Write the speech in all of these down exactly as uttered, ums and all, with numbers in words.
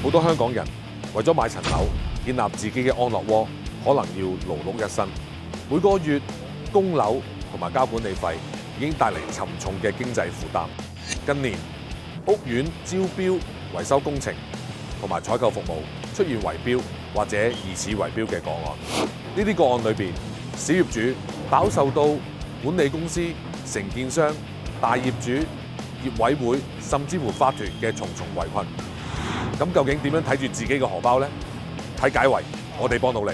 好多香港人為咗買層樓，建立自己嘅安樂窩，可能要勞碌一生，每個月供樓同埋交管理費已經帶嚟沉重嘅經濟負擔。近年屋苑招標、維修工程同埋採購服務出現圍標或者疑似圍標嘅個案，呢啲個案裏邊，小業主飽受到管理公司、承建商、大業主、業委會甚至乎法團嘅重重圍困。咁究竟點樣睇住自己嘅荷包呢？睇解圍，我哋幫到你。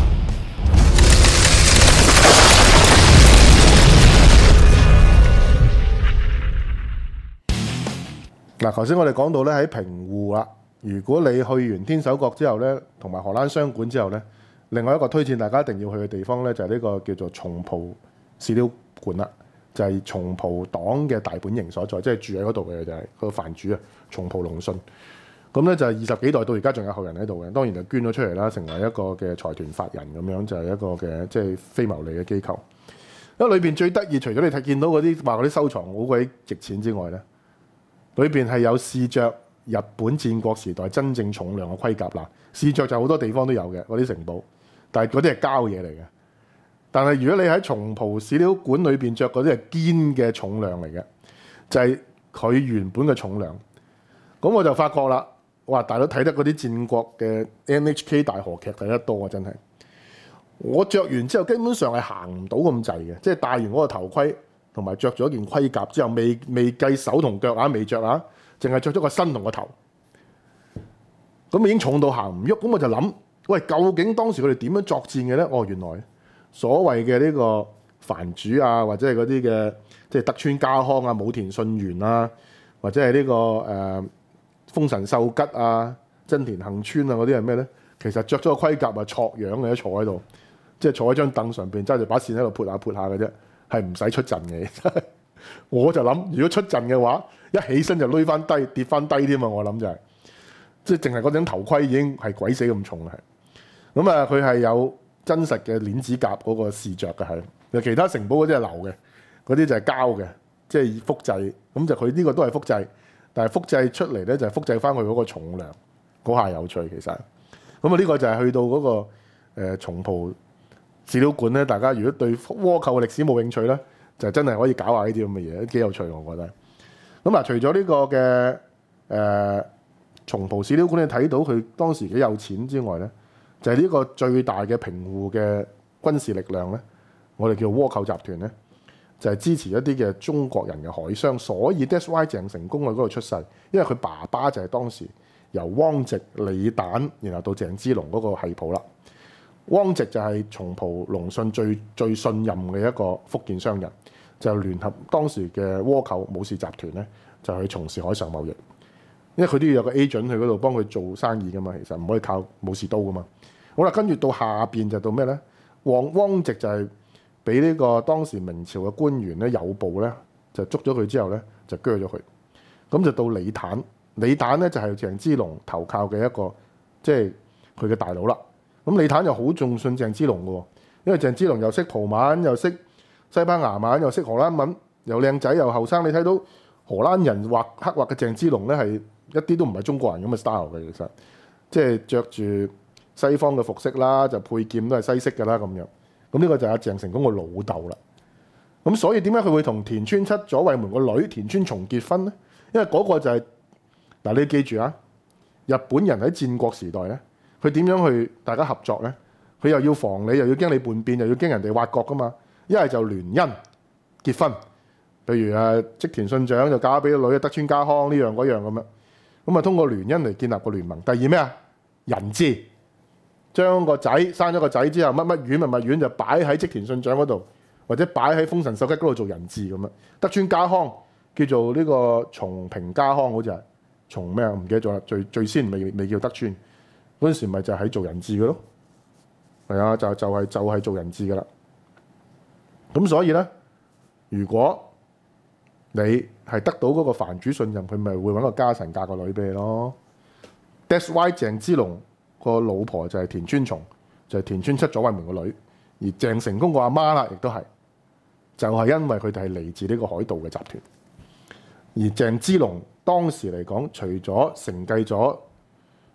嗱，頭先我哋講到咧喺平湖啦，如果你去完天守閣之後咧，同埋荷蘭商館之後咧，另外一個推薦大家一定要去嘅地方咧，就係呢個叫做松浦史料館啦，就係松浦黨嘅大本營所在，即係住喺嗰度嘅就係個藩主啊，松浦隆信。咁咧就係二十幾代到而家仲有後人喺度嘅，當然就捐咗出嚟啦，成為一個嘅財團法人咁樣，就係一個嘅即係非牟利嘅機構。因為裏邊最得意，除咗你睇見到嗰啲話嗰啲收藏好鬼值錢之外咧，裏邊係有試着日本戰國時代真正重量嘅盔甲啦。試着就好多地方都有嘅嗰啲城堡，但係嗰啲係膠嘢嚟嘅。但係如果你喺松浦史料館裏邊着嗰啲係堅嘅重量嚟嘅，就係、是、佢原本嘅重量。咁我就發覺啦，哇！大佬睇得嗰啲戰國嘅 N H K 大河劇睇得多啊，真係。我着完之後，基本上係行唔到咁滯嘅，即係戴完嗰個頭盔同埋着咗件盔甲之後，未未計手同腳啊，未着啊，淨係着咗個身同個頭，咁已經重到行唔喐。咁我就諗，喂，究竟當時佢哋點樣作戰嘅咧？哦，原來所謂嘅呢個藩主啊，或者係嗰啲嘅即係德川家康啊、武田信玄啊，或者係呢、這個誒、呃、豐臣秀吉啊、真田幸村啊嗰啲係咩咧？其實着咗個盔甲啊，挫樣嘅，坐喺度，即係坐喺張凳上邊，揸住把扇喺度撥下撥下嘅啫，係唔使出陣嘅。我就諗，如果出陣嘅話，一起身就攏翻低，跌翻低添嘛。我諗就係、是，即係淨係嗰頂頭盔已經係鬼死咁重啦。係咁啊，佢係有真實嘅鏈子甲嗰個試着嘅係，其他城堡嗰啲係流嘅，嗰啲就係膠嘅，即係複製。咁就佢呢個都係複製，但係複製出嚟咧就係複製翻佢嗰個重量，嗰下有趣其實。咁啊，呢個就係去到嗰、那個誒松浦史料館咧。大家如果對倭寇嘅歷史冇興趣咧，就真係可以搞下呢啲咁嘅嘢，幾有趣我覺得。咁啊，除咗呢個嘅誒松浦史料館，你睇到佢當時幾有錢之外咧，就係、是、呢個最大嘅平湖嘅軍事力量咧，我哋叫倭寇集團咧，就係、是、支持一啲嘅中國人嘅海商。所以 that's why 鄭成功喺嗰度出世，因為佢爸爸就係當時由汪直、李旦，然後到鄭芝龍嗰個系譜啦。汪直就係松浦隆信最最信任嘅一個福建商人，就聯合當時嘅倭寇武士集團咧，就去從事海上貿易。因為佢都要有個 agent 去嗰度幫佢做生意噶嘛，其實唔可以靠武士刀噶嘛。好啦，跟住到下邊就到咩咧？汪汪直就係俾呢個當時明朝嘅官員咧，有部咧就捉咗佢之後咧，就鋸咗佢。咁就到李旦，李旦咧就係鄭芝龍投靠嘅一個即係佢嘅大佬啦。咁李旦又好重信鄭芝龍嘅喎，因為鄭芝龍又識葡文，又識西班牙文，又識荷蘭文，又靚仔又後生。你睇到荷蘭人畫刻畫嘅鄭芝龍咧，係一啲都唔係中國人咁嘅 style 嘅，其實即係着住西方嘅服飾啦，就配劍都係西式嘅啦咁樣。咁呢個就係阿鄭成功個老豆啦。咁所以點解佢會同田川七左衛門個女田川松結婚咧？因為嗰個就係、是、嗱，你記住啊，日本人喺戰國時代咧。佢點樣去大家合作咧？佢又要防你，又要驚你叛變，又要驚人哋挖角噶嘛。一係就聯姻結婚，譬如誒織田信長就嫁俾個女德川家康呢樣嗰樣咁樣。咁啊通過聯姻嚟建立個聯盟。第二咩啊？人質，將個仔生咗個仔之後，乜乜丸乜乜丸就擺喺織田信長嗰度，或者擺喺豐臣秀吉嗰度做人質咁樣。德川家康叫做呢個松平家康，好似係松咩啊？唔記得咗啦。最最先未未叫德川。嗰陣時咪就係做人質嘅咯，係啊，就就係就係做人質嘅啦。咁所以咧，如果你係得到嗰個藩主信任，佢咪會揾個家臣嫁個女俾你咯。That's why 鄭芝龍個老婆就係田川松，就係、是、田川七左衛門個女，而鄭成功個阿媽啦，亦都係，就係、是、因為佢哋係嚟自呢個海盜嘅集團。而鄭芝龍當時嚟講，除咗承繼咗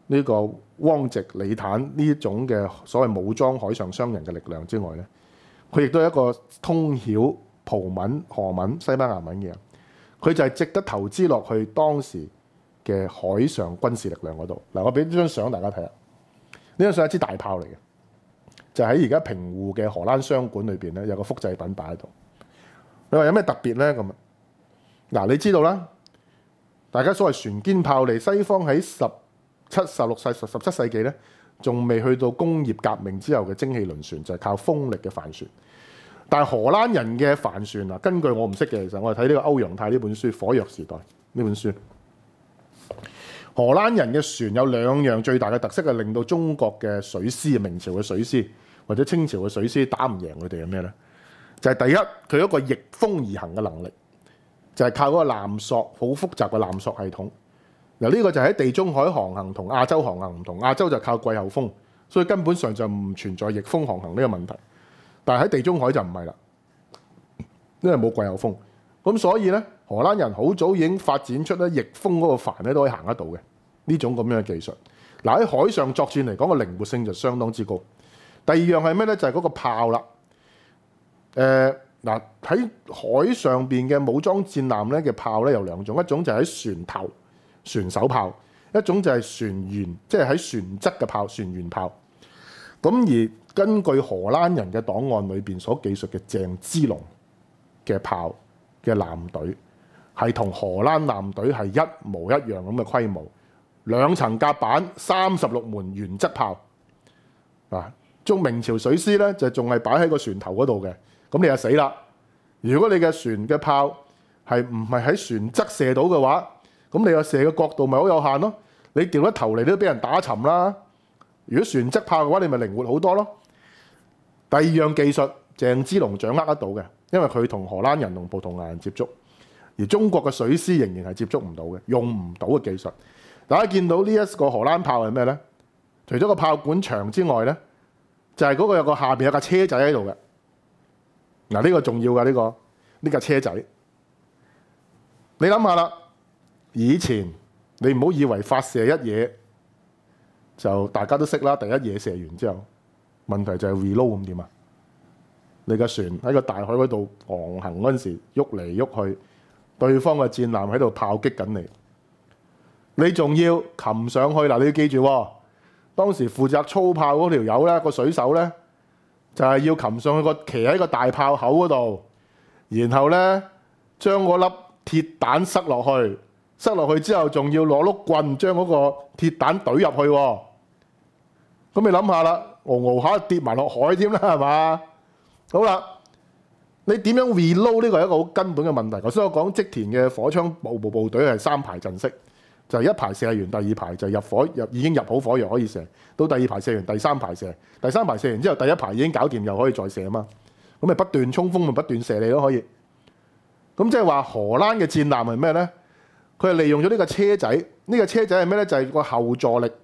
呢個汪直、李坦呢種嘅所謂武裝海上商人嘅力量之外咧，佢亦都係一個通曉葡文、荷文、西班牙文嘅人。佢就係值得投資落去當時嘅海上軍事力量嗰度。嗱，我俾呢張相大家睇下，呢張相係一支大炮嚟嘅，就喺而家平湖嘅荷蘭商館裏邊咧，有個複製品擺喺度。你話有咩特別咧？咁啊，嗱，你知道啦，大家所謂船堅炮利，西方喺十七、十六世、十十七世紀咧，仲未去到工業革命之後嘅蒸汽輪船，就係靠風力嘅帆船。但係荷蘭人嘅帆船啊，根據我唔識嘅，其實我係睇呢個歐陽泰呢本書《火藥時代》呢本書。荷蘭人嘅船有兩樣最大嘅特色，係令到中國嘅水師、明朝嘅水師或者清朝嘅水師打唔贏佢哋係咩咧？就係、是、第一，佢有一個逆風而行嘅能力，就係、是、靠嗰個纜索，好複雜嘅纜索系統。嗱，呢個就喺地中海航行同亞洲航行唔同，亞洲就靠季候風，所以根本上就唔存在逆風航行呢個問題。但係喺地中海就唔係啦，因為冇季候風，咁所以咧荷蘭人好早已經發展出咧逆風嗰個帆咧都可以行得到嘅呢種咁樣嘅技術。嗱，喺海上作戰嚟講，個靈活性就相當之高。第二樣係咩咧？就係、是、嗰個炮啦。誒嗱，喺海上邊嘅武裝戰艦咧嘅炮咧有兩種，一種就係喺船頭船手炮，一種就係船員，即係喺船側嘅炮船員炮。咁而根據荷蘭人嘅檔案裏邊所記述嘅鄭芝龍嘅炮嘅艦隊，係同荷蘭艦隊係一模一樣咁嘅規模，兩層甲板，三十六門原則炮。嗱，中明朝水師咧就仲係擺喺個船頭嗰度嘅，咁你就死啦！如果你嘅船嘅炮係唔係喺船側射到嘅話，咁你個射嘅角度咪好有限咯？你掉咗頭嚟都俾人打沉啦！如果船側炮嘅話，你咪靈活好多咯。第二樣技術，鄭芝龍掌握得到嘅，因為佢同荷蘭人同葡萄牙人接觸，而中國嘅水師仍然係接觸唔到嘅，用唔到嘅技術。大家見到呢一個荷蘭炮係咩咧？除咗個炮管長之外咧，就係、是、嗰個有個下邊有架車仔喺度嘅。嗱，呢個重要㗎，呢、這個呢架車仔。你諗下啦，以前你唔好以為發射一嘢就大家都識啦，第一嘢射完之後，問題就係 reload 咁點啊？你個船喺個大海嗰度航行嗰陣時，喐嚟喐去，對方嘅戰艦喺度炮擊緊你，你仲要擒上去嗱，你要記住喎，當時負責操炮嗰條友咧，個水手咧就係、是、要擒上去個騎喺個大炮口嗰度，然後咧將嗰粒鐵彈塞落去，塞落去之後仲要攞碌棍將嗰個鐵彈懟入去喎。咁你諗下啦，熬熬下跌埋落海添啦，係嘛？好啦，你點樣 reload 呢個係一個好根本嘅問題。頭先我講織田嘅火槍步步部隊係三排陣式，就係、是、一排射完，第二排就入火入已經入好火藥可以射，到第二排射完，第三排射，第三排射完之後，第一排已經搞掂，又可以再射啊嘛。咁咪不斷衝鋒，咪不斷射你都可以。咁即係話荷蘭嘅戰艦係咩咧？佢係利用咗呢個車仔，呢、這個車仔係咩咧？就係、是、個後座力。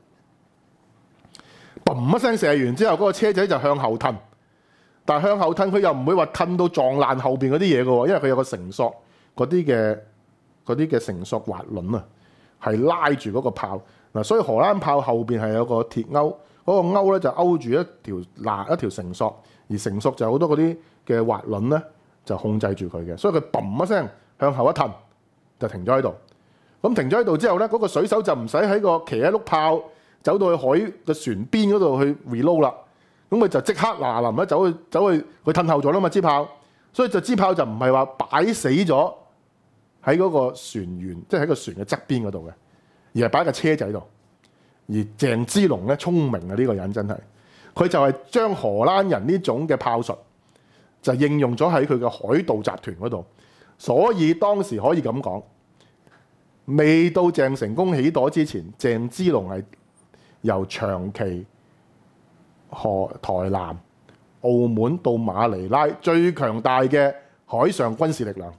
嘣一聲射完之後，嗰、那個車仔就向後褪，但係向後褪佢又唔會話褪到撞爛後邊嗰啲嘢嘅喎，因為佢有個繩索，嗰啲嘅嗰啲嘅繩索滑輪啊，係拉住嗰個炮嗱，所以荷蘭炮後邊係有個鐵鈎，嗰、那個鈎咧就勾住一條嗱一條繩索，而繩索就有好多嗰啲嘅滑輪咧就控制住佢嘅，所以佢嘣一聲向後一褪就停咗喺度。咁停咗喺度之後咧，嗰、那個水手就唔使喺個騎喺碌炮，走到去海嘅船邊嗰度去 reload 啦，咁佢就即刻嗱嗱臨咧走去走去佢褪後咗啦嘛支炮，所以就支炮就唔係話擺死咗喺嗰個船員，即係喺個船嘅側邊嗰度嘅，而係擺喺個車仔度。而鄭芝龍咧聰明啊，呢、這個人真係，佢就係將荷蘭人呢種嘅炮術就應用咗喺佢嘅海盜集團嗰度，所以當時可以咁講，未到鄭成功起舵之前，鄭芝龍係由長崎、河台南、澳門到馬尼拉最強大嘅海上軍事力量。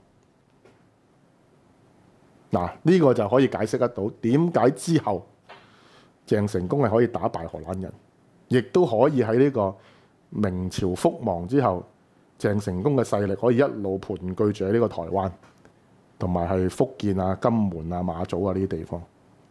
嗱，呢個就可以解釋得到點解之後鄭成功係可以打敗荷蘭人，亦都可以喺呢個明朝覆亡之後，鄭成功嘅勢力可以一路盤踞住喺呢個台灣，同埋係福建啊、金門啊、馬祖啊呢啲地方。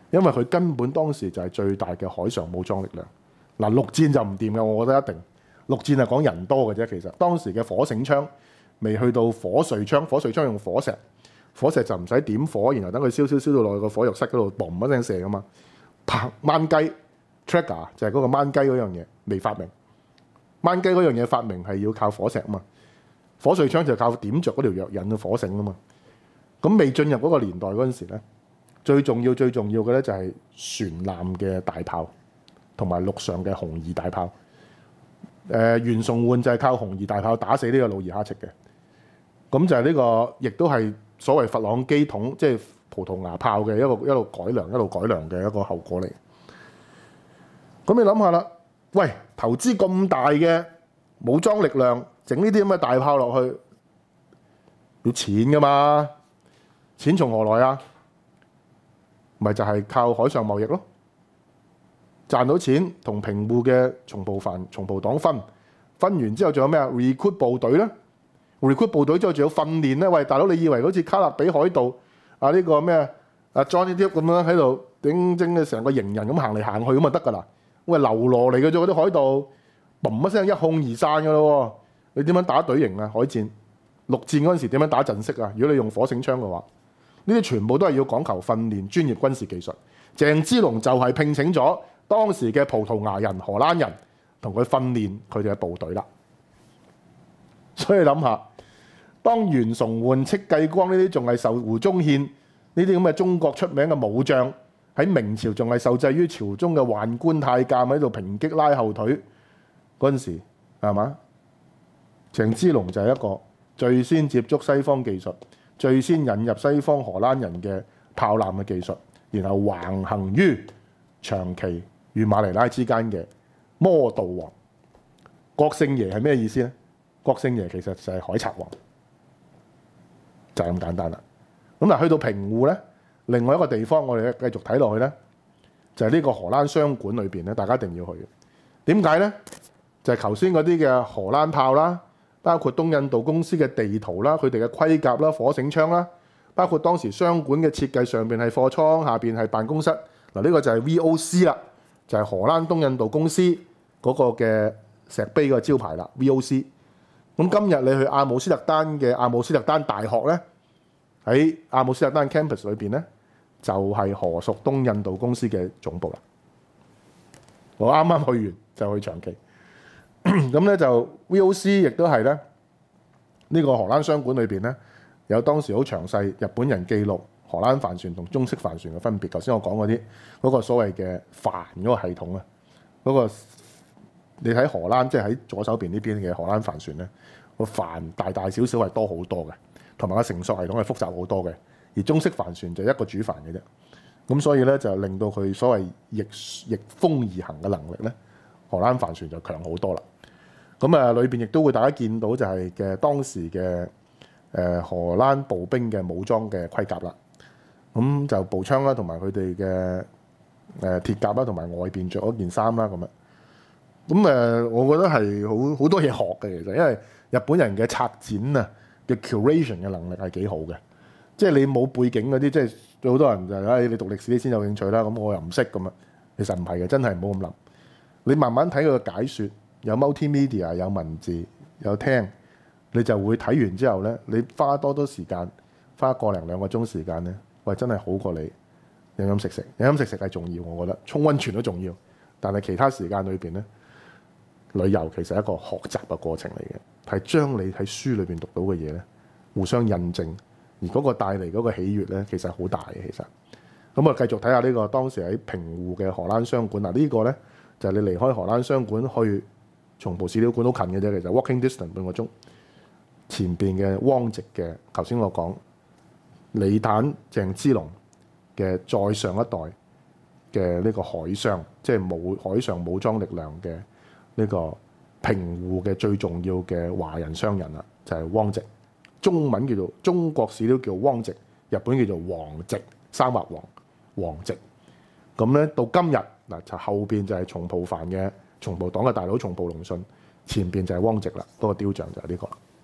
因為佢根本當時就係最大嘅海上武裝力量。嗱，陸戰就唔掂嘅，我覺得一定。陸戰係講人多嘅啫，其實當時嘅火繩槍未去到火隧槍，火隧槍用火石，火石就唔使點火，然後等佢燒燒燒到落去個火藥室嗰度，嘣一聲射噶嘛。拍掹雞 trigger 就係嗰個掹雞嗰樣嘢未發明，掹雞嗰樣嘢發明係要靠火石啊嘛，火隧槍就靠點着嗰條藥引嘅火繩啊嘛。咁未進入嗰個年代嗰陣時咧，最重要最重要嘅咧就係船艦嘅大炮同埋陸上嘅紅二大炮。誒、呃、袁崇煥就係靠紅二大炮打死呢個努爾哈赤嘅，咁就係呢、這個亦都係所謂佛朗機統，即係葡萄牙炮嘅一個一路改良一路改良嘅一個後果嚟。咁你諗下啦，喂，投資咁大嘅武裝力量，整呢啲咁嘅大炮落去，要錢噶嘛？錢從何來啊？咪就係、是、靠海上貿易咯。賺到錢同平戶嘅松浦藩、松浦黨分，分完之後仲有咩啊 ？recruit 部隊咧 ，recruit 部隊之後仲有訓練咧。喂，大佬，你以為好似卡勒比海盜啊呢、這個咩啊 Johnny Depp 咁樣喺度頂整嘅成個型人咁行嚟行去咁就得㗎啦？喂，流羅嚟嘅啫，嗰啲海盜，嘣一聲一控而散㗎咯。你點樣打隊形啊？海戰、陸戰嗰陣時點樣打陣式啊？如果你用火繩槍嘅話，呢啲全部都係要講求訓練、專業軍事技術。鄭芝龍就係聘請咗當時嘅葡萄牙人、荷蘭人同佢訓練佢哋嘅部隊啦。所以諗下，當袁崇煥、戚繼光呢啲仲係受胡宗憲呢啲咁嘅中國出名嘅武將，喺明朝仲係受制於朝中嘅宦官太監喺度抨擊拉後腿嗰陣時，係嘛？鄭芝龍就係一個最先接觸西方技術、最先引入西方荷蘭人嘅炮艦嘅技術，然後橫行於長崎與馬尼拉之間嘅魔道王。國姓爺係咩意思咧？國姓爺其實就係海賊王，就係咁簡單啦。咁嗱，去到平戶咧，另外一個地方我哋繼續睇落去咧，就係呢個荷蘭商館裏邊咧，大家一定要去嘅。點解咧？就係頭先嗰啲嘅荷蘭炮啦，包括東印度公司嘅地圖啦、佢哋嘅盔甲啦、火繩槍啦，包括當時商館嘅設計，上邊係貨倉，下邊係辦公室。嗱，呢個就係 V O C 啦，就係荷蘭東印度公司嗰個嘅石碑個招牌啦。V O C。咁今日你去阿姆斯特丹嘅阿姆斯特丹大學咧，喺阿姆斯特丹 campus 裏邊咧，就係荷屬東印度公司嘅總部啦。我啱啱去完就去長崎，咁咧就 V O C 亦都係咧呢個荷蘭商館裏邊咧，有當時好詳細日本人記錄荷蘭帆船同中式帆船嘅分別。頭先我講嗰啲嗰個所謂嘅帆嗰個系統啊，嗰、嗰個你睇荷蘭即係喺左手邊呢邊嘅荷蘭帆船咧，個帆大大小小係多好多嘅，同埋個繩索系統係複雜好多嘅。而中式帆船就一個主帆嘅啫，咁所以咧就令到佢所謂逆逆風而行嘅能力咧，荷蘭帆船就強好多啦。咁啊，裏邊亦都會大家見到就係嘅當時嘅誒荷蘭步兵嘅武裝嘅盔甲啦。咁就步槍啦，同埋佢哋嘅誒鐵甲啦，同埋外邊着嗰件衫啦咁樣。咁誒，我覺得係好好多嘢學嘅，其實，因為日本人嘅策展啊嘅 curation 嘅能力係幾好嘅。即係你冇背景嗰啲，即係好多人就係、哎、你讀歷史你先有興趣啦。咁我又唔識咁啊。其實唔係嘅，真係唔好咁諗。你慢慢睇佢嘅解説，有 multimedia， 有文字，有聽，你就會睇完之後咧，你花多多時間，花個零兩個鐘時間咧，喂，真係好過你飲飲食食。飲飲食食係重要，我覺得沖溫泉都重要。但係其他時間裏邊咧，旅遊其實係一個學習嘅過程嚟嘅，係將你喺書裏邊讀到嘅嘢咧互相印證。而嗰個帶嚟嗰個喜悅咧，其實好大嘅。其實咁啊，繼續睇下呢個當時喺平戶嘅荷蘭商館嗱，呢個咧就係你離開荷蘭商館去松浦史料館好近嘅啫，其實 walking distance 半個鐘。前邊嘅汪直嘅頭先我講李坦鄭芝龍嘅再上一代嘅呢個海商，即係武海上武裝力量嘅呢個平戶嘅最重要嘅華人商人啦，就係汪直。中文叫做中國史料叫汪直，日本叫做王直，三畫王王直。咁咧到今日嗱，就後邊就係松浦藩嘅松浦黨嘅大佬松浦隆信，前邊就係汪直啦。嗰個雕像就係呢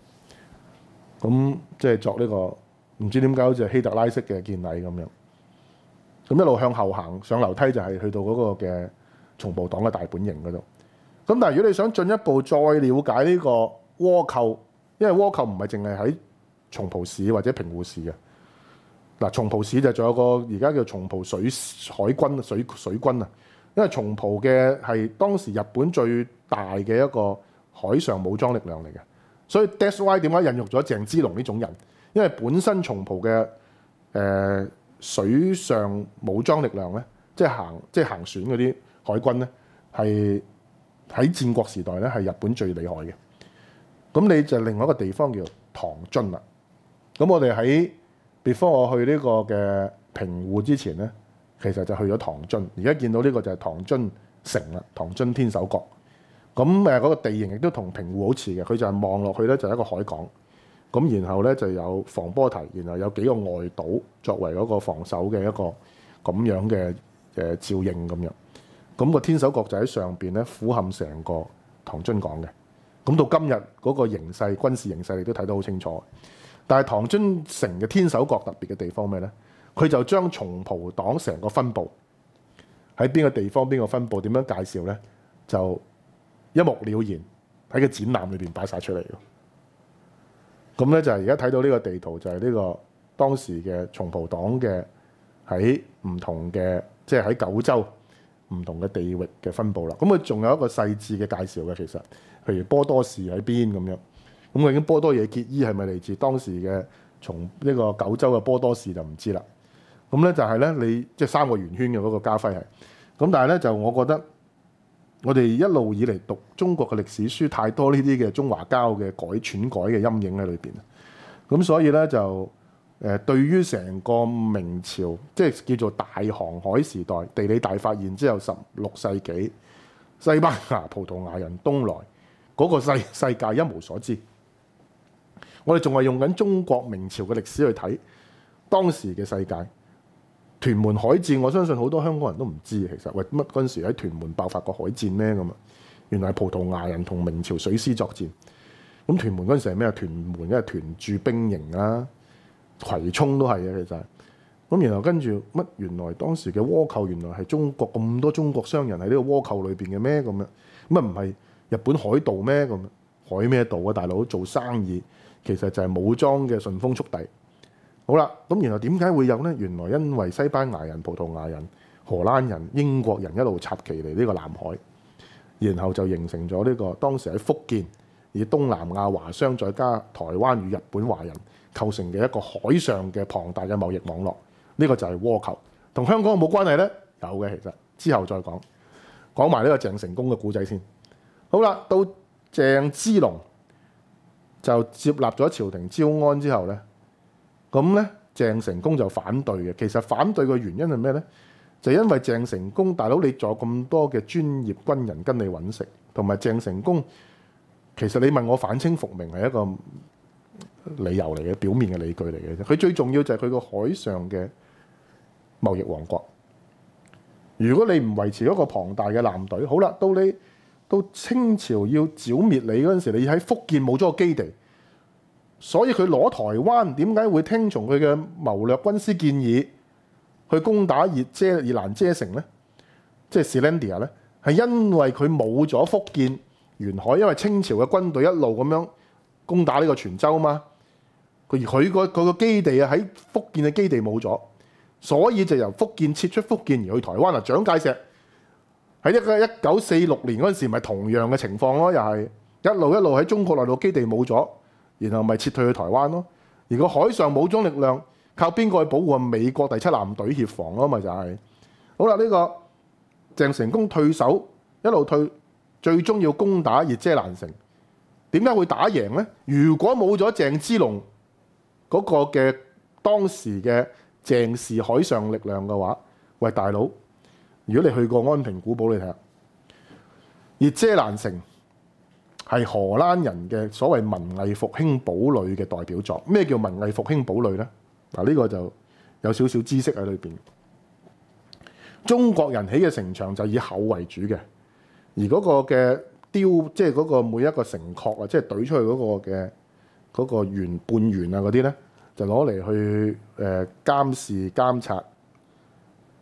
個。咁即係作呢個唔知點解好似希特拉式嘅見禮咁樣。 咁一路向後行上樓梯就係去到嗰個嘅松浦黨嘅大本營嗰度。咁但係如果你想進一步再了解呢個倭寇，因為倭寇唔係淨係喺松浦市或者平戶市嘅。嗱，松浦市就仲有個而家叫松浦水海軍水水軍啊，因為松浦嘅係當時日本最大嘅一個海上武裝力量嚟嘅，所以 that's why 點解引入咗鄭芝龍呢種人，因為本身松浦嘅誒、呃、水上武裝力量咧，即係行即係行船嗰啲海軍咧，係喺戰國時代咧係日本最厲害嘅。咁你就另外一個地方叫唐津啦。咁我哋喺before 我去呢個嘅平戶之前咧，其實就去咗唐津。而家見到呢個就係唐津城啦，唐津天守閣。咁誒嗰個地形亦都同平戶好似嘅，佢就係望落去咧就係一個海港。咁然後咧就有防波堤，然後有幾個外島作為嗰個防守嘅一個咁樣嘅誒照應咁樣。咁個天守閣就喺上邊咧俯瞰成個唐津港嘅。咁到今日嗰個形勢軍事形勢你都睇得好清楚。但係唐津城嘅天守閣特別嘅地方咩咧？佢就將松浦黨成個分佈喺邊個地方、邊個分佈點樣介紹咧，就一目了然喺個展覽裏邊擺晒出嚟嘅。咁咧就係而家睇到呢個地圖，就係呢個當時嘅松浦黨嘅喺唔同嘅，即係喺九州唔同嘅地域嘅分佈啦。咁佢仲有一個細緻嘅介紹嘅，其實譬如波多士喺邊咁樣。咁究竟波多野結衣係咪嚟自當時嘅從呢個九州嘅波多士就唔知啦。咁咧就係咧你即係三個圓圈嘅嗰個家徽係。咁但係咧就我覺得我哋一路以嚟讀中國嘅歷史書太多呢啲嘅中華膠嘅改篡改嘅陰影喺裏邊。咁所以咧就誒對於成個明朝即係叫做大航海時代地理大發現之後十六世紀西班牙葡萄牙人東來嗰個世世界一無所知。我哋仲係用緊中國明朝嘅歷史去睇當時嘅世界。屯門海戰，我相信好多香港人都唔知其實，喂乜嗰陣時喺屯門爆發過海戰咩咁啊？原來係葡萄牙人同明朝水師作戰。咁屯門嗰陣時係咩啊？屯門因為屯駐兵營啦，葵涌都係嘅其實。咁然後跟住乜？原來當時嘅倭寇原來係中國咁多中國商人喺呢個倭寇裏邊嘅咩咁樣？咁啊唔係日本海盜咩咁？海咩盜啊？大佬做生意。其實就係武裝嘅順豐速遞。好啦，咁然後點解會有呢？原來因為西班牙人、葡萄牙人、荷蘭人、英國人一路插旗嚟呢個南海，然後就形成咗呢個當時喺福建以東南亞華商再加台灣與日本華人構成嘅一個海上嘅龐大嘅貿易網絡。呢個就係倭寇，同香港有冇關係呢？有嘅，其實之後再講。講埋呢個鄭成功嘅故仔先。好啦，到鄭芝龍就接納咗朝廷招安之後咧，咁咧鄭成功就反對嘅。其實反對嘅原因係咩咧？就因為鄭成功大佬你仲有咁多嘅專業軍人跟你揾食，同埋鄭成功其實你問我反清復明係一個理由嚟嘅，表面嘅理據嚟嘅啫。佢最重要就係佢個海上嘅貿易王國。如果你唔維持一個龐大嘅艦隊，好啦，到你到清朝要剿滅你嗰陣時，你喺福建冇咗個基地，所以佢攞台灣點解會聽從佢嘅謀略軍師建議去攻打熱遮宜蘭遮城咧？即係 Selandia 咧，係因為佢冇咗福建沿海，因為清朝嘅軍隊一路咁樣攻打呢個泉州嘛，佢佢個佢個基地啊喺福建嘅基地冇咗，所以就由福建撤出福建而去台灣啊，蔣介石。喺一個一九四六年嗰陣時，咪同樣嘅情況咯，又係一路一路喺中國內陸基地冇咗，然後咪撤退去台灣咯。而個海上武裝力量靠邊個去保護？美國第七艦隊協防咯，咪就係、是。好啦，呢、這個鄭成功退守，一路退，最終要攻打熱遮蘭城。點解會打贏呢？如果冇咗鄭芝龍嗰個嘅當時嘅鄭氏海上力量嘅話，喂大佬！如果你去過安平古堡，你睇下，熱遮蘭城係荷蘭人嘅所謂文藝復興堡壘嘅代表作。咩叫文藝復興堡壘呢？嗱，呢個就有少少知識喺裏邊。中國人起嘅城牆就以厚為主嘅，而嗰個嘅雕，即係嗰個每一個城廓啊，即係懟出去嗰個嘅嗰個圓半圓啊嗰啲咧，就攞嚟去誒監視監察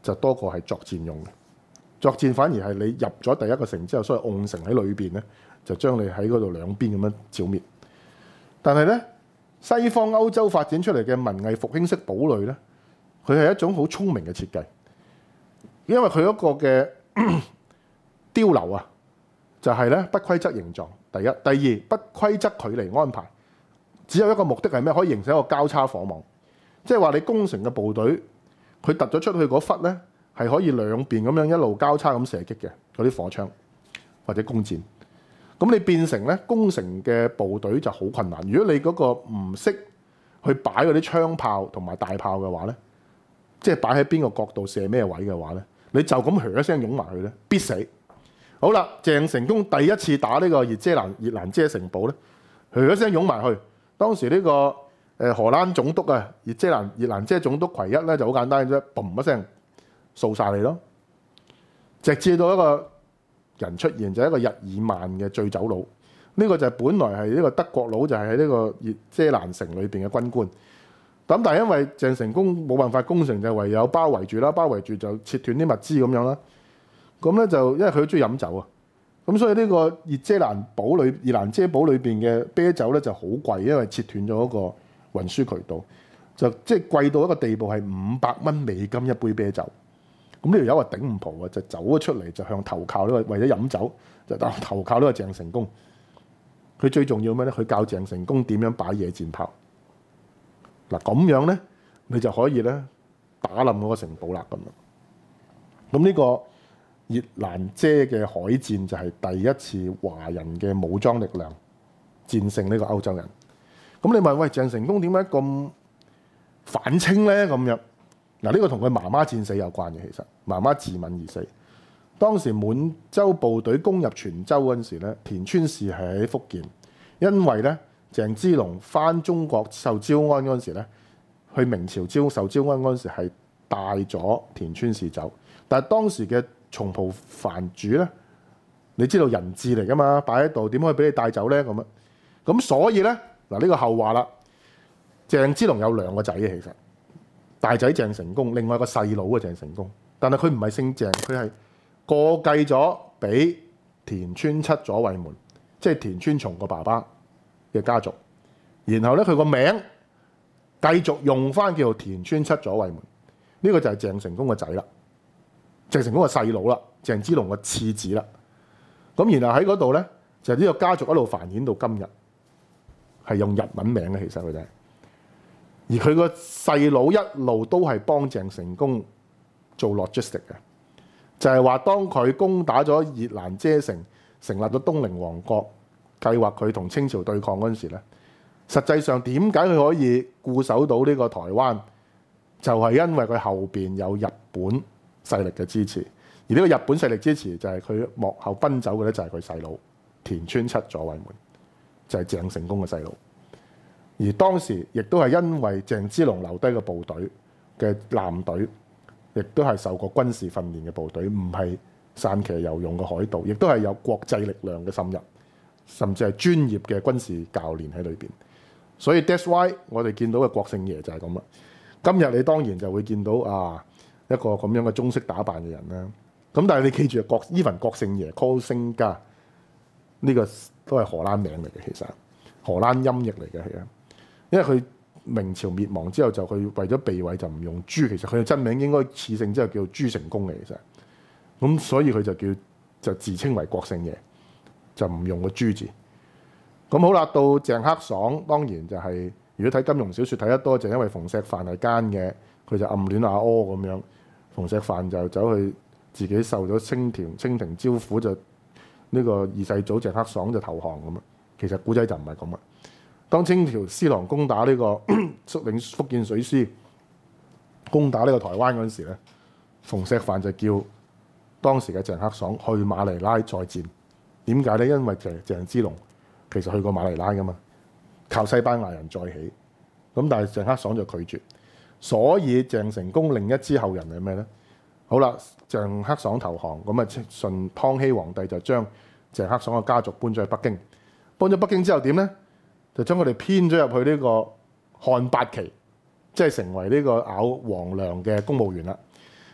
就多過係作戰用嘅。作戰反而係你入咗第一個城之後，所謂瓮城喺裏邊咧，就將你喺嗰度兩邊咁樣剿滅。但係咧，西方歐洲發展出嚟嘅文藝復興式堡壘咧，佢係一種好聰明嘅設計，因為佢嗰個嘅碉樓啊，就係咧不規則形狀。第一，第二，不規則距離安排，只有一個目的係咩？可以形成一個交叉火網，即係話你攻城嘅部隊，佢突咗出去嗰忽咧，係可以兩邊咁樣一路交叉咁射擊嘅嗰啲火槍或者弓箭。咁你變成咧攻城嘅部隊就好困難。如果你嗰個唔識去擺嗰啲槍炮同埋大炮嘅話咧，即係擺喺邊個角度射咩位嘅話咧，你就咁噓一聲擁埋去咧，必死。好啦，鄭成功第一次打呢個熱遮蘭熱蘭遮城堡咧，噓一聲擁埋去。當時呢個誒荷蘭總督啊，熱遮蘭熱蘭遮總督奎一咧就好簡單嘅啫，嘣一聲掃晒你咯。直至到一個人出現，就係一個日耳曼嘅醉酒佬。呢、這個就係本來係呢個德國佬，就係喺呢個熱遮蘭城裏邊嘅軍官。咁但係因為鄭成功冇辦法攻城，就唯有包圍住啦，包圍住就切斷啲物資咁樣啦。咁咧就因為佢好中意飲酒啊，咁所以呢個熱遮蘭堡裏熱蘭遮堡裏邊嘅啤酒咧就好貴，因為切斷咗嗰個運輸渠道，就即係貴到一個地步係五百蚊美金一杯啤酒。咁呢條友話頂唔蒲啊，就走咗出嚟就向投靠呢個為咗飲酒就投靠呢個鄭成功。佢最重要咩咧？佢教鄭成功點樣擺野戰炮。嗱咁樣咧，你就可以咧打冧嗰個城堡啦咁樣。咁呢個熱蘭遮嘅海戰就係第一次華人嘅武裝力量戰勝呢個歐洲人。咁你問喂，鄭成功點解咁反清咧？咁樣嗱，呢個同佢媽媽戰死有關嘅。其實媽媽自刎而死。當時滿洲部隊攻入泉州嗰陣時咧，田川氏係喺福建，因為咧鄭芝龍返中國受招安嗰陣時咧，去明朝招受招安嗰陣時係帶咗田川氏走，但係當時嘅松浦藩主咧，你知道人質嚟噶嘛，擺喺度點可以俾你帶走咧？咁啊，咁所以咧嗱，呢個後話啦。鄭芝龍有兩個仔嘅，其實大仔鄭成功，另外一個細佬嘅鄭成功，但係佢唔係姓鄭，佢係過繼咗俾田川七左衛門，即係田川松個爸爸嘅家族。然後咧佢個名繼續用翻叫做田川七左衛門，呢、這個就係鄭成功個仔啦。鄭成功個細佬啦，鄭芝龍個次子啦。咁然後喺嗰度咧，就呢、是、個家族一路繁衍到今日，係用日文名嘅，其實佢哋。而佢個細佬一路都係幫鄭成功做 logistic 嘅，就係話當佢攻打咗熱蘭遮城，成立咗東寧王國，計劃佢同清朝對抗嗰陣時咧，實際上點解佢可以固守到呢個台灣，就係因為佢後邊有日本勢力嘅支持，而呢個日本勢力支持就係佢幕後奔走嘅咧，就係佢細佬田川七左衛門，就係鄭成功嘅細佬。而當時亦都係因為鄭芝龍留低嘅部隊嘅艦隊，亦都係受過軍事訓練嘅部隊，唔係散騎游勇嘅海盜，亦都係有國際力量嘅滲入，甚至係專業嘅軍事教練喺裏邊。所以 that's why 我哋見到嘅國姓爺就係咁啦。今日你當然就會見到啊一個咁樣嘅中式打扮嘅人啦。咁但係你記住國 even 國姓爺 call 星家呢個都係荷蘭名嚟嘅，其實荷蘭音譯嚟嘅係啊。因為佢明朝滅亡之後就佢為咗避諱就唔用朱，其實佢嘅真名應該賜姓之後叫朱成功嘅，其實咁所以佢就叫就自稱為國姓爺，就唔用個朱字。咁好啦，到鄭克爽當然就係、是、如果睇金庸小説睇得多，就因為馮錫範係奸嘅，佢就暗戀阿柯咁樣，馮錫範就走去自己受咗清廷清廷招撫，就呢個二世祖鄭克爽就投降咁啊。其實古仔就唔係咁啊。當清朝施琅攻打呢個率領福建水師攻打呢個台灣嗰陣時咧，馮錫範就叫當時嘅鄭克爽去馬尼拉再戰。點解咧？因為鄭鄭芝龍其實去過馬尼拉噶嘛，靠西班牙人再起。咁但係鄭克爽就拒絕，所以鄭成功另一支後人係咩咧？好啦，鄭克爽投降，咁啊順康熙皇帝就將鄭克爽嘅家族搬咗去北京。搬咗北京之後點咧？就將佢哋編咗入去呢個漢八旗，即係成為呢個咬皇糧嘅公務員啦。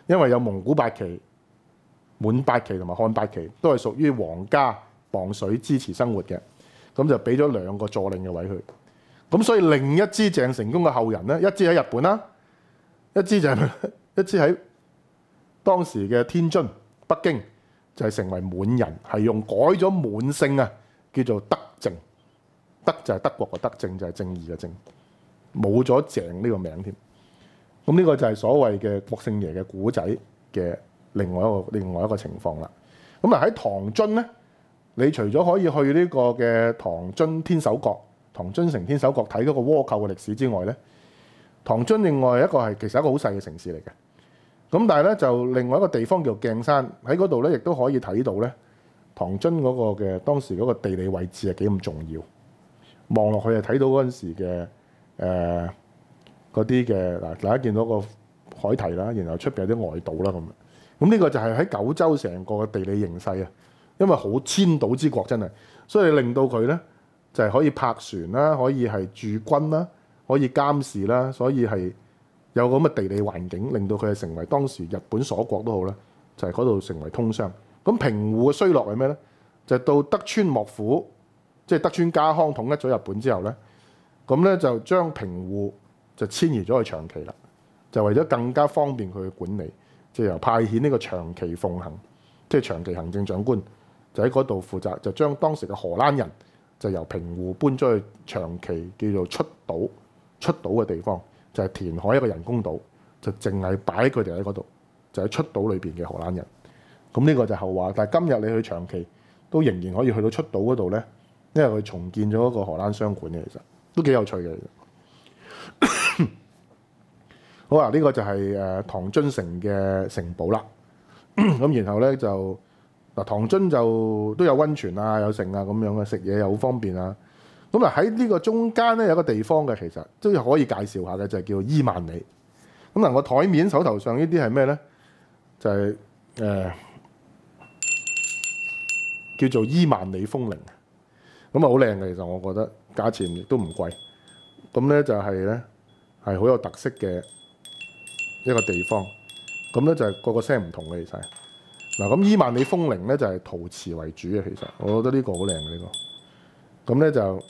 因為有蒙古八旗、滿八旗同埋漢八旗，都係屬於皇家傍水支持生活嘅，咁就俾咗兩個座領嘅位佢。咁所以另一支鄭成功嘅後人咧，一支喺日本啦，一支就係一支喺當時嘅天津、北京，就係成為滿人，係用改咗滿姓啊，叫做德正。德就係德國嘅德，正就係正義嘅正，冇咗鄭呢個名添。咁呢個就係所謂嘅國姓爺嘅古仔嘅另外一個另外一個情況啦。咁嗱喺唐津咧，你除咗可以去呢個嘅唐津天守閣、唐津城天守閣睇嗰個倭寇嘅歷史之外咧，唐津另外一個係其實一個好細嘅城市嚟嘅。咁但係咧就另外一個地方叫鏡山，喺嗰度咧亦都可以睇到咧唐津嗰個嘅當時嗰個地理位置係幾咁重要。望落去就睇到嗰陣時嘅誒嗰啲嘅嗱，大家見到個海堤啦，然後出邊有啲外島啦咁。咁呢個就係喺九州成個地理形勢啊，因為好千島之國真係，所以令到佢咧就係可以泊船啦，可以係駐軍啦，可以監視啦，所以係有咁嘅地理環境，令到佢係成為當時日本鎖國都好啦，就係嗰度成為通商。咁平戶嘅衰落係咩咧？就係到德川幕府。即係德川家康統一咗日本之後咧，咁咧就將平戶就遷移咗去長崎啦，就為咗更加方便佢去管理，就由派遣呢個長崎奉行，即係長崎行政長官，就喺嗰度負責，就將當時嘅荷蘭人就由平戶搬咗去長崎叫做出島出島嘅地方，就係填海一個人工島，就淨係擺佢哋喺嗰度，就喺出島裏邊嘅荷蘭人。咁呢個就係後話，但係今日你去長崎都仍然可以去到出島嗰度咧。因為佢重建咗一個荷蘭商館嘅，其實都幾有趣嘅。好啊，呢、這個就係誒唐津城嘅城堡啦。咁然後咧就嗱，唐津就都有溫泉啊，有城啊咁樣嘅，食嘢又好方便啊。咁嗱喺呢個中間咧有個地方嘅，其實都可以介紹下嘅，就係、是、叫伊萬里。咁嗱，我台面手頭上呢啲係咩咧？就係、是、誒、呃、叫做伊萬里風鈴。咁啊好靚嘅，其實我覺得價錢亦都唔貴。咁咧就係咧係好有特色嘅一個地方。咁咧就係個個聲唔同嘅，其實嗱咁伊萬里風鈴咧就係陶瓷為主嘅，其實我覺得呢個好靚嘅呢個。咁咧就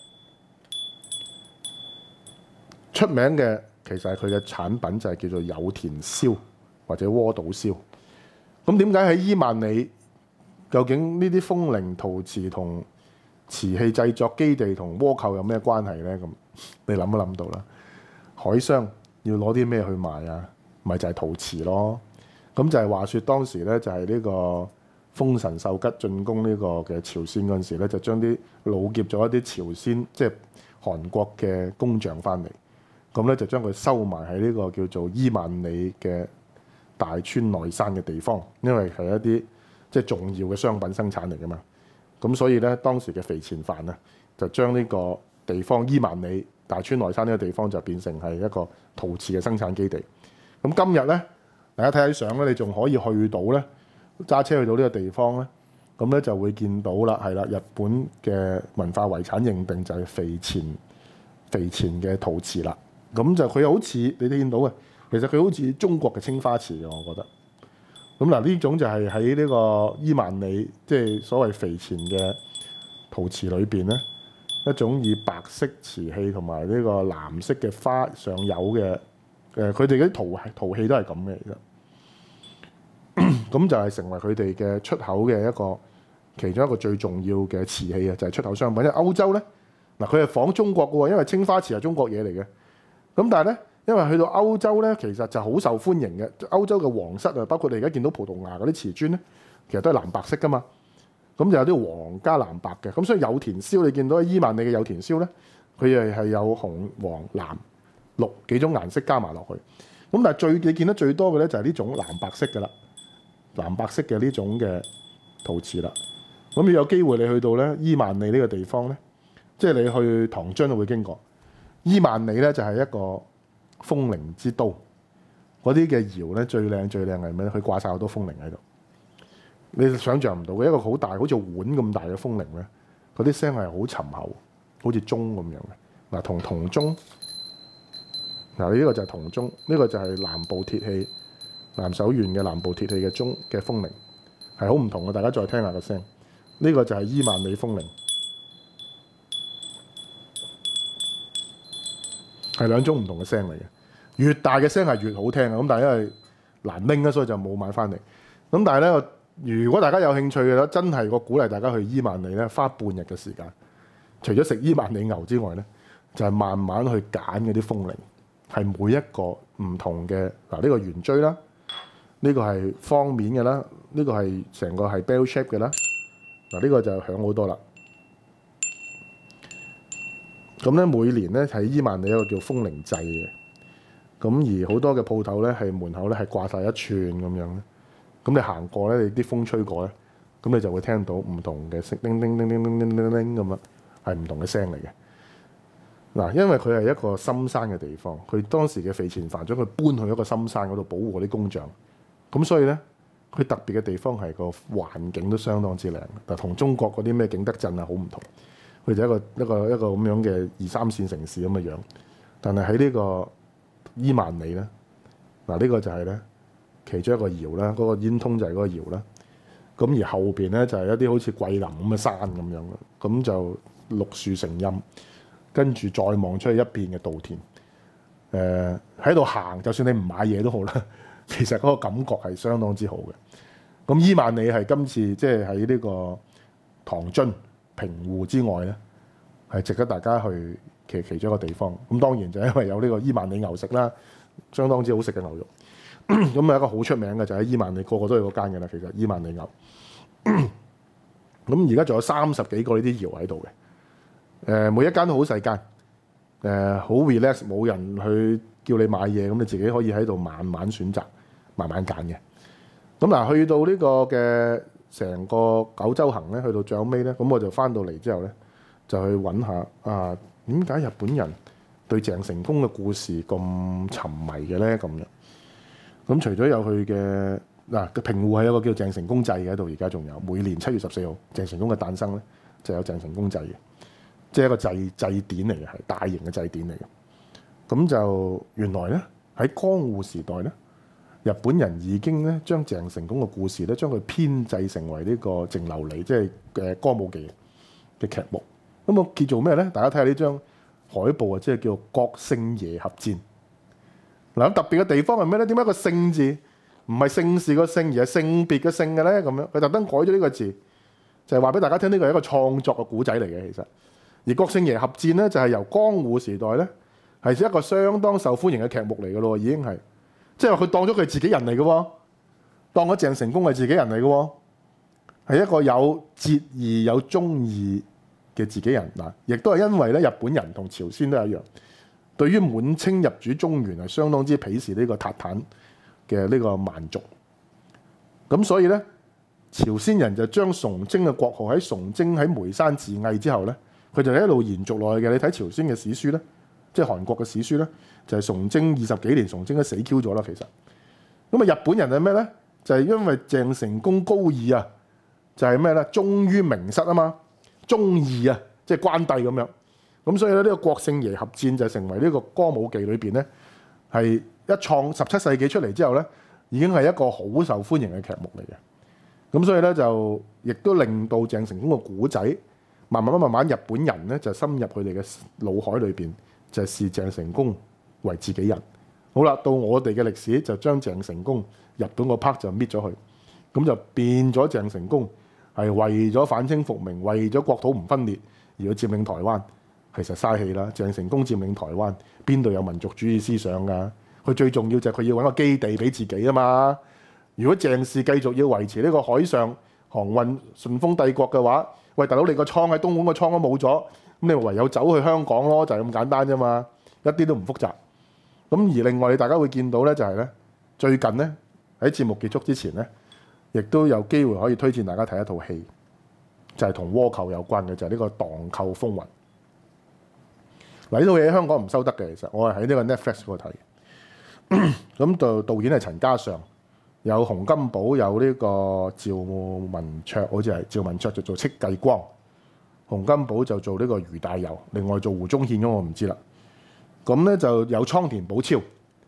出名嘅其實係佢嘅產品就係叫做有田燒或者窩島燒。咁點解喺伊萬里究竟呢啲風鈴陶瓷同瓷器製作基地同倭寇有咩關係咧？咁你諗一諗到啦。海商要攞啲咩去賣啊？咪就係、是、陶瓷咯。咁就係話說當時咧就係呢個豐臣秀吉進攻呢個嘅朝鮮嗰陣時咧，就將啲擄劫咗一啲朝鮮即係韓國嘅工匠翻嚟，咁咧就將佢收埋喺呢個叫做伊萬里嘅大川內山嘅地方，因為係一啲即係重要嘅商品生產嚟噶嘛。咁所以咧，當時嘅肥前藩啊，就將呢個地方伊萬里大川內山呢個地方就變成係一個陶瓷嘅生產基地。咁今日咧，大家睇下相咧，你仲可以去到咧，揸車去到呢個地方咧，咁咧就會見到啦，係啦，日本嘅文化遺產認定就係肥前肥前嘅陶瓷啦。咁就佢好似你哋見到嘅，其實佢好似中國嘅青花瓷嘅，我覺得。咁嗱，呢種就係喺呢個伊萬里，即係所謂肥前嘅陶瓷裏邊咧，一種以白色瓷器同埋呢個藍色嘅花上釉嘅，誒佢哋嗰啲陶陶器都係咁嘅，其實咁就係成為佢哋嘅出口嘅一個其中一個最重要嘅瓷器啊，就係出口商品。因為歐洲咧，嗱佢係仿中國嘅喎，因為青花瓷係中國嘢嚟嘅，咁但係咧。因為去到歐洲咧，其實就好受歡迎嘅。歐洲嘅皇室啊，包括你而家見到葡萄牙嗰啲瓷磚咧，其實都係藍白色噶嘛。咁就有啲黃加藍白嘅。咁所以有田燒你見到伊萬里嘅有田燒咧，佢係係有紅、黃、藍、綠幾種顏色加埋落去。咁但係最你見得最多嘅咧就係呢種藍白色嘅啦，藍白色嘅呢種嘅陶瓷啦。咁要有機會你去到咧伊萬里呢個地方咧，即係你去唐津都會經過伊萬里咧，就係一個風鈴之都，嗰啲嘅窯咧最靚最靚係咩咧？佢掛晒好多風鈴喺度，你想象唔到嘅一個好大，好似碗咁大嘅風鈴咧，嗰啲聲係好沉厚，好似鐘咁樣嘅。嗱，同銅鐘，嗱呢個就係銅鐘，呢個就係南部鐵器， 南手縣嘅南部鐵器嘅鐘嘅風鈴係好唔同嘅，大家再聽下個聲。呢、這個就係伊萬里風鈴，係兩種唔同嘅聲嚟嘅。越大嘅聲係越好聽啊！咁但係因為難拎啊，所以就冇買翻嚟。咁但係咧，如果大家有興趣嘅話，真係我鼓勵大家去伊萬里咧，花半日嘅時間，除咗食伊萬里牛之外咧，就係、是、慢慢去揀嗰啲風鈴，係每一個唔同嘅。嗱，呢個圓錐啦，呢、這個係方面嘅啦，呢、這個係成個係 bell shape 嘅啦。嗱，呢個就響好多啦。咁咧，每年咧喺伊萬里有一個叫風鈴祭嘅。咁而好多嘅鋪頭咧，係門口咧係掛晒一串咁樣咧。咁你行過咧，你啲風吹過咧，咁你就會聽到唔同嘅聲，叮叮叮叮叮叮叮叮咁啊，係唔同嘅聲嚟嘅。嗱，因為佢係一個深山嘅地方，佢當時嘅肥前藩將佢搬去一個深山嗰度保護嗰啲工匠，咁所以咧，佢特別嘅地方係個環境都相當之靚。但同中國嗰啲咩景德鎮啊好唔同，佢就一個一個一個咁樣嘅二三線城市咁嘅樣。但係喺呢個伊萬里咧，嗱、這、呢個就係咧其中一個窯啦，嗰、那個煙通就係嗰個窯啦。咁而後邊咧就係一啲好似桂林咁嘅山咁樣啦，咁就綠樹成蔭，跟住再望出去一片嘅稻田。誒喺度行，就算你唔買嘢都好啦，其實嗰個感覺係相當之好嘅。咁伊萬里係今次即係喺呢個唐津、平戶之外咧，係值得大家去。其其中一個地方，咁當然就因為有呢個伊萬里牛食啦，相當之好食嘅牛肉。咁啊一個好出名嘅就喺伊萬里，個個都有嗰間嘅啦。其實伊萬里牛，咁而家仲有三十幾個呢啲窯喺度嘅。誒每一間都好細間，誒好 relax，冇人去叫你買嘢，咁你自己可以喺度慢慢選擇，慢慢揀嘅。咁嗱，去到呢個嘅成個九州行咧，去到最後尾咧，咁我就翻到嚟之後咧，就去揾下啊。點解日本人對鄭成功嘅故事咁沉迷嘅咧？咁樣咁除咗有佢嘅嗱，平戶係一個叫鄭成功祭嘅喺度，而家仲有每年七月十四號鄭成功嘅誕生咧，就有鄭成功祭嘅，即係一個祭祭典嚟嘅，係大型嘅祭典嚟嘅。咁就原來咧喺江戶時代咧，日本人已經咧將鄭成功嘅故事咧，將佢編製成為呢個淨琉璃，即係嘅歌舞伎嘅劇目。咁我叫做咩咧？大家睇下呢張海報啊，即係叫做國姓爺合戰。嗱，特別嘅地方係咩咧？點解個姓字唔係姓氏個姓，而係性別嘅姓嘅咧？咁樣佢特登改咗呢個字，就係話俾大家聽，呢個係一個創作嘅古仔嚟嘅。其實而國姓爺合戰咧，就係由江戶時代咧，係一個相當受歡迎嘅劇目嚟嘅咯。已經係即係話佢當咗佢自己人嚟嘅喎，當咗鄭成功係自己人嚟嘅喎，係一個有節義有忠義嘅自己人嗱，亦都係因為咧，日本人同朝鮮都一樣，對於滿清入主中原係相當之鄙視呢個韃靼嘅呢個蠻族，咁所以咧，朝鮮人就將崇禎嘅國號喺崇禎喺梅山自縊之後咧，佢就一路延續落去嘅。你睇朝鮮嘅史書咧，即係韓國嘅史書咧，就係崇禎二十幾年，崇禎都死 Q 咗啦。其實咁啊，日本人係咩咧？就係、是、因為鄭成功高義啊，就係咩咧？忠於明室啊嘛。忠義啊，即係關帝咁樣，咁所以咧，呢個國姓爺合戰就成為呢個歌舞伎裏邊咧，係一創十七世紀出嚟之後咧，已經係一個好受歡迎嘅劇目嚟嘅。咁所以咧，就亦都令到鄭成功嘅古仔慢慢慢慢，日本人咧就深入佢哋嘅腦海裏邊，就係視鄭成功為自己人。好啦，到我哋嘅歷史就將鄭成功日本個 part 就搣咗佢，咁就變咗鄭成功係為咗反清復明，為咗國土唔分裂而去佔領台灣，其實嘥氣啦！鄭成功佔領台灣，邊度有民族主義思想㗎？佢最重要就係佢要揾個基地俾自己啊嘛！如果鄭氏繼續要維持呢個海上航運順豐帝國嘅話，喂大佬，你個倉喺東莞個倉都冇咗，咁你唯有走去香港咯，就係咁簡單啫嘛，一啲都唔複雜。咁而另外你大家會見到咧，就係咧最近咧喺節目結束之前咧，亦都有機會可以推薦大家睇一套戲，就係同倭寇有關嘅，就係、是、呢個《蕩寇風雲》。嗱，呢套嘢喺香港唔收得嘅，其實我係喺呢個 Netflix 嗰度睇。咁導導演係陳嘉上，有洪金寶，有呢個趙文卓，好似係趙文卓就做戚繼光，洪金寶就做呢個俞大猷，另外做胡宗憲咁我唔知啦。咁咧就有倉田保昭，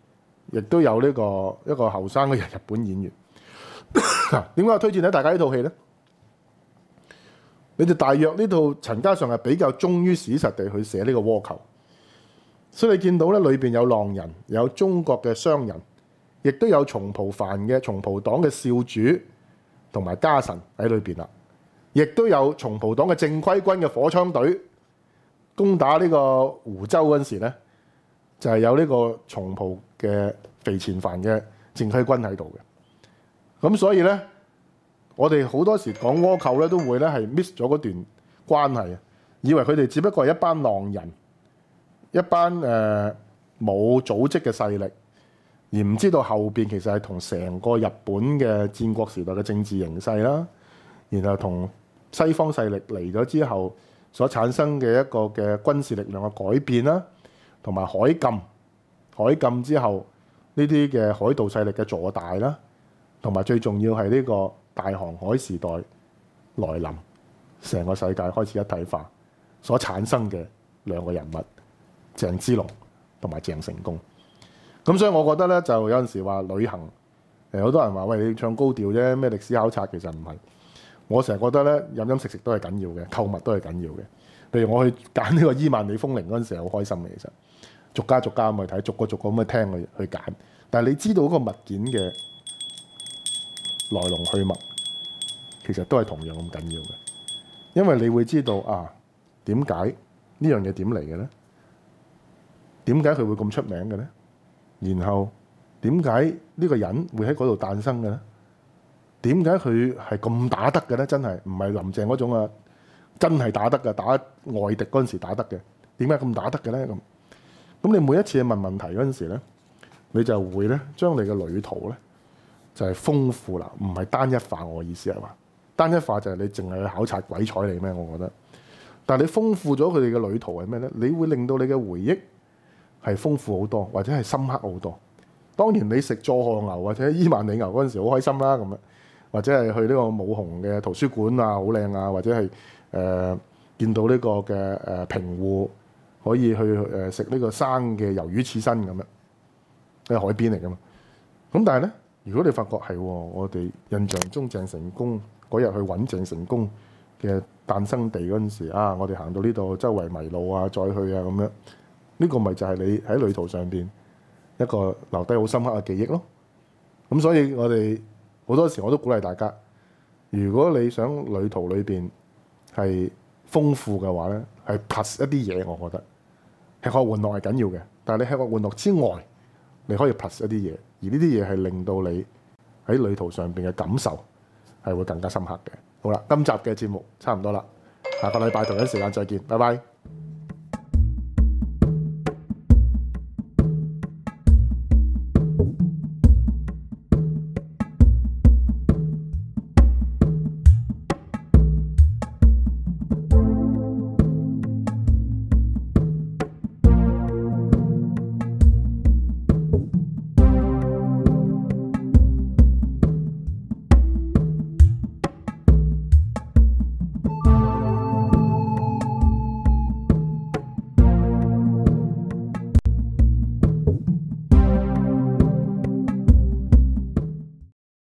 亦都有呢個一個後生嘅日本演員。點解我推薦睇大家呢套戲呢？你哋大約呢套陳嘉上係比較忠於史實地去寫呢個倭寇，所以你見到咧裏邊有浪人，有中國嘅商人，亦都有松浦藩嘅松浦黨嘅少主同埋家臣喺裏邊啦，亦都有松浦黨嘅正規軍嘅火槍隊攻打呢個湖州嗰陣時咧，就係、是、有呢個松浦嘅肥前藩嘅正規軍喺度嘅。咁所以咧，我哋好多時講倭寇咧，都會咧係 miss 咗嗰段關係，以為佢哋只不過係一班浪人，一班誒冇、呃、組織嘅勢力，而唔知道後邊其實係同成個日本嘅戰國時代嘅政治形勢啦，然後同西方勢力嚟咗之後所產生嘅一個嘅軍事力量嘅改變啦，同埋海禁，海禁之後呢啲嘅海盜勢力嘅坐大啦，同埋最重要係呢個大航海時代來臨，成個世界開始一體化所產生嘅兩個人物，鄭芝龍同埋鄭成功。咁所以我覺得咧，就有陣時話旅行，誒好多人話喂，你唱高調啫，咩歷史考察，其實唔係。我成日覺得咧，飲飲食食都係緊要嘅，購物都係緊要嘅。譬如我去揀呢個伊萬里風鈴嗰陣時係好開心嘅，其實逐家逐家咁去睇，逐個逐個咁去聽去去揀。但係你知道嗰個物件嘅來龍去脈，其實都係同樣咁緊要嘅，因為你會知道啊，點解呢樣嘢點嚟嘅咧？點解佢會咁出名嘅咧？然後點解呢個人會喺嗰度誕生嘅咧？點解佢係咁打得嘅咧？真係唔係林鄭嗰種啊，真係打得嘅，打外敵嗰陣時打得嘅。點解咁打得嘅咧？咁咁你每一次去問問題嗰陣時咧，你就會咧將你嘅旅途咧就係豐富啦，唔係單一化。我意思係話單一化就係你淨係去考察鬼睬你咩？我覺得，但係你豐富咗佢哋嘅旅途係咩咧？你會令到你嘅回憶係豐富好多，或者係深刻好多。當然你食佐賀牛或者伊萬里牛嗰陣時好開心啦，咁樣或者係去呢個武雄嘅圖書館啊，好靚啊，或者係誒、呃、見到呢個嘅誒、呃、平戶可以去誒食呢個生嘅魷魚刺身咁樣，喺海邊嚟噶嘛。咁但係咧，如果你發覺係我哋印象中鄭成功嗰日去揾鄭成功嘅誕生地嗰陣時啊，我哋行到呢度周圍迷路啊，再去啊咁樣，呢、這個咪就係你喺旅途上邊一個留低好深刻嘅記憶咯。咁所以我哋好多時我都鼓勵大家，如果你想旅途裏邊係豐富嘅話咧，係 plus 一啲嘢，我覺得吃喝玩樂係緊要嘅。但係你吃喝玩樂之外，你可以 plus 一啲嘢，而呢啲嘢係令到你喺旅途上邊嘅感受係會更加深刻嘅。好啦，今集嘅節目差唔多啦，下個禮拜同一時間再見，拜拜。